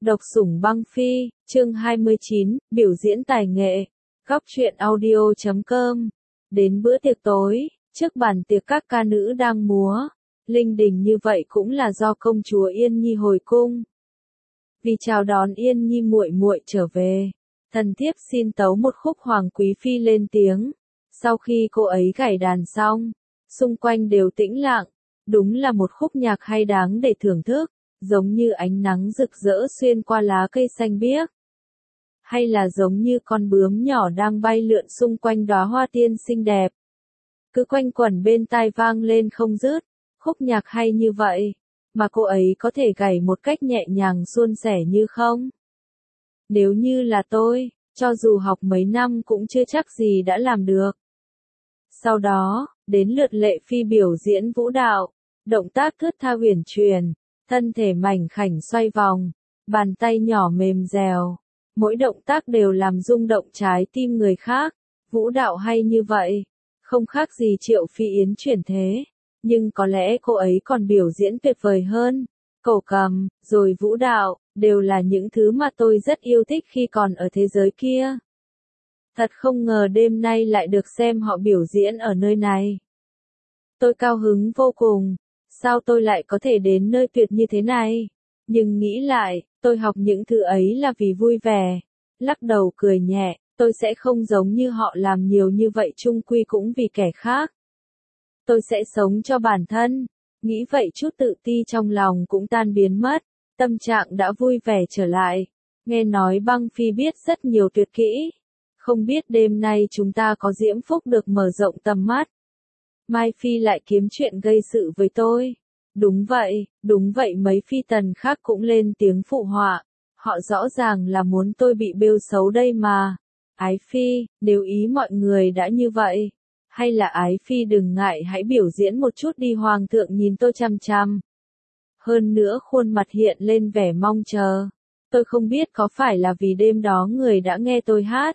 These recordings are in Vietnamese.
Độc sủng băng phi, chương 29, biểu diễn tài nghệ. Góc truyện audio.com. Đến bữa tiệc tối, trước bàn tiệc các ca nữ đang múa, linh đình như vậy cũng là do công chúa Yên Nhi hồi cung. Vì chào đón Yên Nhi muội muội trở về, thần thiếp xin tấu một khúc Hoàng Quý Phi lên tiếng. Sau khi cô ấy gảy đàn xong, xung quanh đều tĩnh lặng, đúng là một khúc nhạc hay đáng để thưởng thức, giống như ánh nắng rực rỡ xuyên qua lá cây xanh biếc. Hay là giống như con bướm nhỏ đang bay lượn xung quanh đóa hoa tiên xinh đẹp. Cứ quanh quẩn bên tai vang lên không dứt, khúc nhạc hay như vậy, mà cô ấy có thể gảy một cách nhẹ nhàng suôn sẻ như không? Nếu như là tôi, cho dù học mấy năm cũng chưa chắc gì đã làm được. Sau đó, đến lượt Lệ Phi biểu diễn vũ đạo, động tác thướt tha huyền chuyển, thân thể mảnh khảnh xoay vòng, bàn tay nhỏ mềm dẻo, mỗi động tác đều làm rung động trái tim người khác. Vũ đạo hay như vậy, không khác gì Triệu Phi Yến chuyển thế, nhưng có lẽ cô ấy còn biểu diễn tuyệt vời hơn. Cổ cầm, rồi vũ đạo, đều là những thứ mà tôi rất yêu thích khi còn ở thế giới kia. Thật không ngờ đêm nay lại được xem họ biểu diễn ở nơi này. Tôi cao hứng vô cùng, sao tôi lại có thể đến nơi tuyệt như thế này? Nhưng nghĩ lại, tôi học những thứ ấy là vì vui vẻ. Lắc đầu cười nhẹ, tôi sẽ không giống như họ làm nhiều như vậy, chung quy cũng vì kẻ khác. Tôi sẽ sống cho bản thân. Nghĩ vậy chút tự ti trong lòng cũng tan biến mất, tâm trạng đã vui vẻ trở lại. Nghe nói băng phi biết rất nhiều tuyệt kỹ. Không biết đêm nay chúng ta có diễm phúc được mở rộng tầm mắt. Mai Phi lại kiếm chuyện gây sự với tôi. Đúng vậy mấy phi tần khác cũng lên tiếng phụ họa. Họ rõ ràng là muốn tôi bị bêu xấu đây mà. Ái Phi, nếu ý mọi người đã như vậy, hay là Ái Phi đừng ngại hãy biểu diễn một chút đi, Hoàng thượng nhìn tôi chăm chăm. Hơn nữa khuôn mặt hiện lên vẻ mong chờ. Tôi không biết có phải là vì đêm đó người đã nghe tôi hát.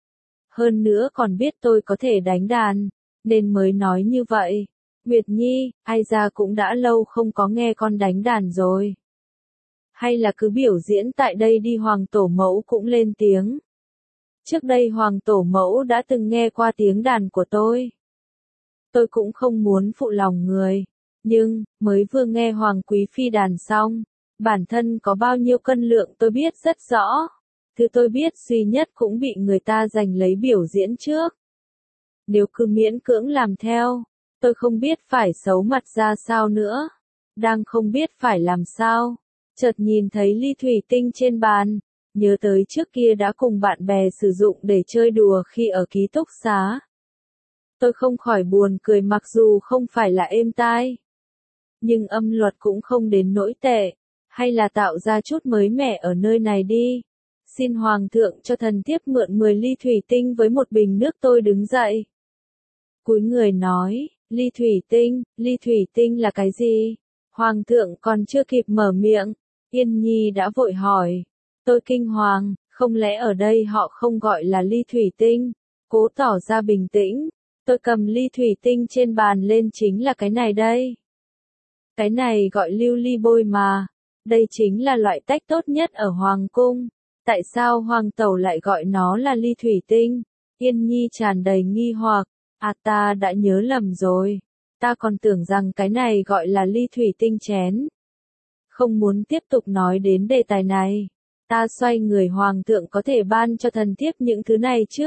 Hơn nữa còn biết tôi có thể đánh đàn, nên mới nói như vậy. Nguyệt Nhi, ai ra cũng đã lâu không có nghe con đánh đàn rồi. Hay là cứ biểu diễn tại đây đi, Hoàng tổ mẫu cũng lên tiếng. Trước đây Hoàng tổ mẫu đã từng nghe qua tiếng đàn của tôi. Tôi cũng không muốn phụ lòng người, nhưng, mới vừa nghe Hoàng Quý Phi đàn xong, bản thân có bao nhiêu cân lượng tôi biết rất rõ. Thứ tôi biết duy nhất cũng bị người ta giành lấy biểu diễn trước. Nếu cứ miễn cưỡng làm theo, tôi không biết phải xấu mặt ra sao nữa. Đang không biết phải làm sao, chợt nhìn thấy ly thủy tinh trên bàn, nhớ tới trước kia đã cùng bạn bè sử dụng để chơi đùa khi ở ký túc xá. Tôi không khỏi buồn cười, mặc dù không phải là êm tai, nhưng âm luật cũng không đến nỗi tệ, hay là tạo ra chút mới mẻ ở nơi này đi. Xin Hoàng thượng cho thần thiếp mượn 10 ly thủy tinh với một bình nước. Tôi đứng dậy, cúi người nói, ly thủy tinh là cái gì? Hoàng thượng còn chưa kịp mở miệng, Yên Nhi đã vội hỏi. Tôi kinh hoàng, không lẽ ở đây họ không gọi là ly thủy tinh? Cố tỏ ra bình tĩnh, tôi cầm ly thủy tinh trên bàn lên, chính là cái này đây. Cái này gọi lưu ly bôi mà, đây chính là loại tách tốt nhất ở Hoàng cung. Tại sao Hoàng tẩu lại gọi nó là ly thủy tinh? Yên Nhi tràn đầy nghi hoặc. À, ta đã nhớ lầm rồi. Ta còn tưởng rằng cái này gọi là ly thủy tinh chén. Không muốn tiếp tục nói đến đề tài này. Ta xoay người, Hoàng thượng có thể ban cho thần thiếp những thứ này chứ?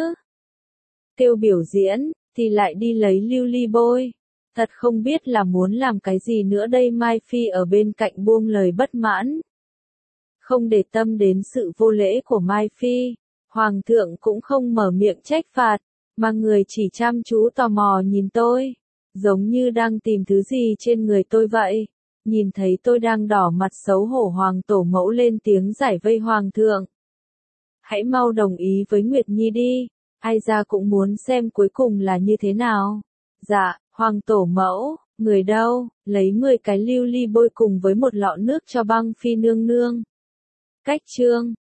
Kêu biểu diễn, thì lại đi lấy lưu ly bôi. Thật không biết là muốn làm cái gì nữa đây. Mai Phi ở bên cạnh buông lời bất mãn. Không để tâm đến sự vô lễ của Mai Phi, Hoàng thượng cũng không mở miệng trách phạt, mà người chỉ chăm chú tò mò nhìn tôi, giống như đang tìm thứ gì trên người tôi vậy. Nhìn thấy tôi đang đỏ mặt xấu hổ, Hoàng tổ mẫu lên tiếng giải vây. Hoàng thượng, hãy mau đồng ý với Nguyệt Nhi đi, ai ra cũng muốn xem cuối cùng là như thế nào. Dạ, Hoàng tổ mẫu, người đâu, lấy 10 cái lưu ly bôi cùng với một lọ nước cho băng phi nương nương. Cách chương